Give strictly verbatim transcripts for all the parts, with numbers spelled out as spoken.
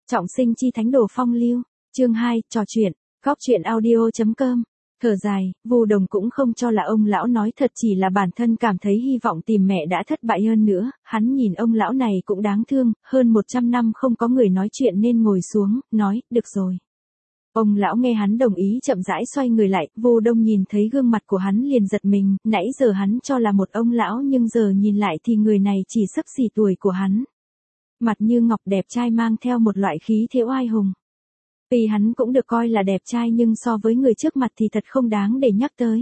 Trọng sinh chi thánh đồ phong lưu, chương hai, trò chuyện, góc chuyện audio.com. Thở dài, Vu Đồng cũng không cho là ông lão nói thật, chỉ là bản thân cảm thấy hy vọng tìm mẹ đã thất bại hơn nữa, hắn nhìn ông lão này cũng đáng thương, hơn một trăm năm không có người nói chuyện nên ngồi xuống, nói, được rồi. Ông lão nghe hắn đồng ý chậm rãi xoay người lại, Vu Đông nhìn thấy gương mặt của hắn liền giật mình, nãy giờ hắn cho là một ông lão nhưng giờ nhìn lại thì người này chỉ xấp xỉ tuổi của hắn. Mặt như ngọc đẹp trai mang theo một loại khí thế oai hùng. Vì hắn cũng được coi là đẹp trai nhưng so với người trước mặt thì thật không đáng để nhắc tới.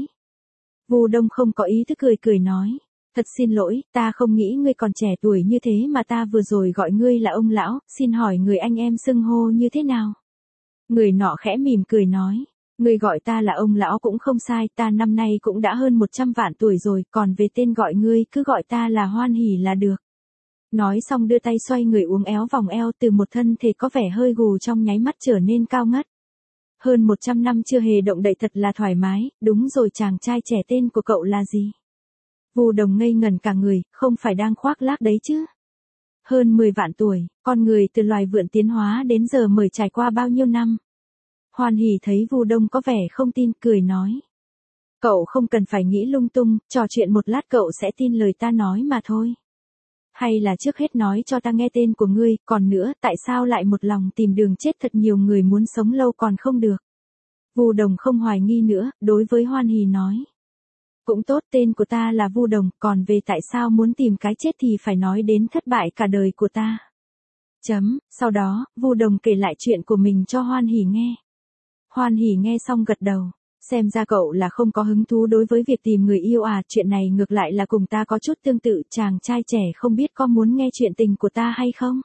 Vu Đông không có ý thức cười cười nói. Thật xin lỗi, ta không nghĩ ngươi còn trẻ tuổi như thế mà ta vừa rồi gọi ngươi là ông lão, xin hỏi người anh em xưng hô như thế nào? Người nọ khẽ mỉm cười nói. Ngươi gọi ta là ông lão cũng không sai, ta năm nay cũng đã hơn một trăm vạn tuổi rồi, còn về tên gọi ngươi cứ gọi ta là Hoan Hỉ là được. Nói xong đưa tay xoay người uốn éo vòng eo, từ một thân thể có vẻ hơi gù trong nháy mắt trở nên cao ngất. Hơn một trăm năm chưa hề động đậy thật là thoải mái, đúng rồi, chàng trai trẻ tên của cậu là gì? Vu Đồng ngây ngẩn cả người, không phải đang khoác lác đấy chứ? Hơn mười vạn tuổi, con người từ loài vượn tiến hóa đến giờ mới trải qua bao nhiêu năm? Hoan Hỉ thấy Vu Đông có vẻ không tin, cười nói. Cậu không cần phải nghĩ lung tung, trò chuyện một lát cậu sẽ tin lời ta nói mà thôi. Hay là trước hết nói cho ta nghe tên của ngươi, còn nữa, tại sao lại một lòng tìm đường chết, thật nhiều người muốn sống lâu còn không được. Vu Đồng không hoài nghi nữa, đối với Hoan Hỉ nói. Cũng tốt, tên của ta là Vu Đồng, còn về tại sao muốn tìm cái chết thì phải nói đến thất bại cả đời của ta. Chấm, sau đó, Vu Đồng kể lại chuyện của mình cho Hoan Hỉ nghe. Hoan Hỉ nghe xong gật đầu. Xem ra cậu là không có hứng thú đối với việc tìm người yêu à, chuyện này ngược lại là cùng ta có chút tương tự, chàng trai trẻ không biết có muốn nghe chuyện tình của ta hay không?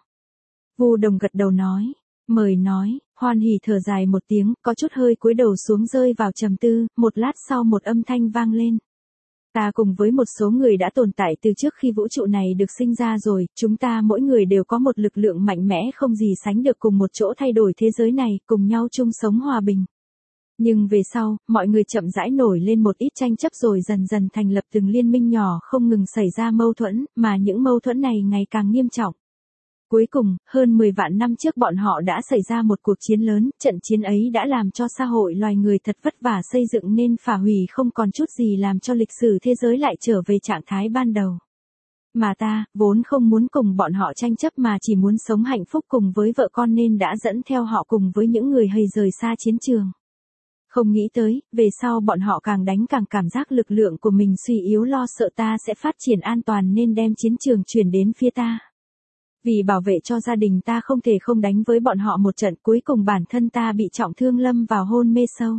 Vu Đồng gật đầu nói, mời nói. Hoan Hỉ thở dài một tiếng, có chút hơi cúi đầu xuống rơi vào trầm tư, một lát sau một âm thanh vang lên. Ta cùng với một số người đã tồn tại từ trước khi vũ trụ này được sinh ra rồi, chúng ta mỗi người đều có một lực lượng mạnh mẽ không gì sánh được cùng một chỗ thay đổi thế giới này, cùng nhau chung sống hòa bình. Nhưng về sau, mọi người chậm rãi nổi lên một ít tranh chấp rồi dần dần thành lập từng liên minh nhỏ, không ngừng xảy ra mâu thuẫn, mà những mâu thuẫn này ngày càng nghiêm trọng. Cuối cùng, hơn mười vạn năm trước bọn họ đã xảy ra một cuộc chiến lớn, trận chiến ấy đã làm cho xã hội loài người thật vất vả xây dựng nên phá hủy không còn chút gì, làm cho lịch sử thế giới lại trở về trạng thái ban đầu. Mà ta, vốn không muốn cùng bọn họ tranh chấp mà chỉ muốn sống hạnh phúc cùng với vợ con nên đã dẫn theo họ cùng với những người hầy rời xa chiến trường. Không nghĩ tới, về sau bọn họ càng đánh càng cảm giác lực lượng của mình suy yếu, lo sợ ta sẽ phát triển an toàn nên đem chiến trường chuyển đến phía ta. Vì bảo vệ cho gia đình ta không thể không đánh với bọn họ một trận, cuối cùng bản thân ta bị trọng thương lâm vào hôn mê sâu.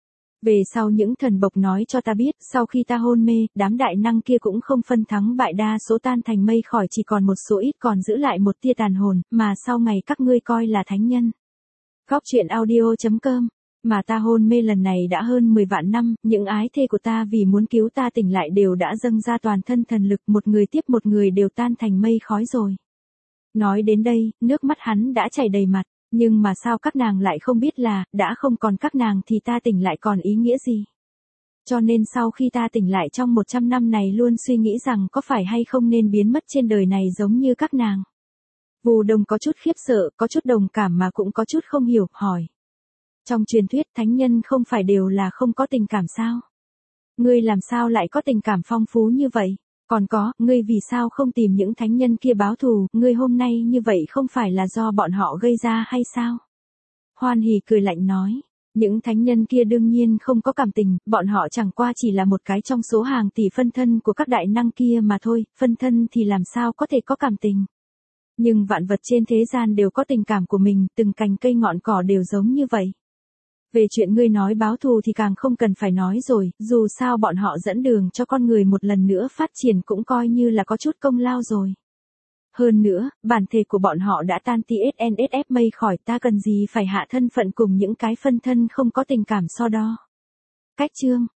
Về sau những thần bộc nói cho ta biết, sau khi ta hôn mê, đám đại năng kia cũng không phân thắng bại, đa số tan thành mây khỏi, chỉ còn một số ít còn giữ lại một tia tàn hồn, mà sau ngày các ngươi coi là thánh nhân. Góc chuyện audio.com. Mà ta hôn mê lần này đã hơn mười vạn năm, những ái thê của ta vì muốn cứu ta tỉnh lại đều đã dâng ra toàn thân thần lực, một người tiếp một người đều tan thành mây khói rồi. Nói đến đây, nước mắt hắn đã chảy đầy mặt, nhưng mà sao các nàng lại không biết là, đã không còn các nàng thì ta tỉnh lại còn ý nghĩa gì? Cho nên sau khi ta tỉnh lại trong một trăm năm này luôn suy nghĩ rằng có phải hay không nên biến mất trên đời này giống như các nàng. Vu Đông có chút khiếp sợ, có chút đồng cảm mà cũng có chút không hiểu, hỏi. Trong truyền thuyết thánh nhân không phải đều là không có tình cảm sao? Ngươi làm sao lại có tình cảm phong phú như vậy? Còn có, ngươi vì sao không tìm những thánh nhân kia báo thù, ngươi hôm nay như vậy không phải là do bọn họ gây ra hay sao? Hoan Hỉ cười lạnh nói, những thánh nhân kia đương nhiên không có cảm tình, bọn họ chẳng qua chỉ là một cái trong số hàng tỷ phân thân của các đại năng kia mà thôi, phân thân thì làm sao có thể có cảm tình. Nhưng vạn vật trên thế gian đều có tình cảm của mình, từng cành cây ngọn cỏ đều giống như vậy. Về chuyện ngươi nói báo thù thì càng không cần phải nói rồi, dù sao bọn họ dẫn đường cho con người một lần nữa phát triển cũng coi như là có chút công lao rồi. Hơn nữa, bản thể của bọn họ đã tan tê ét en ét ép mây khỏi, ta cần gì phải hạ thân phận cùng những cái phân thân không có tình cảm so đo. Cách chương.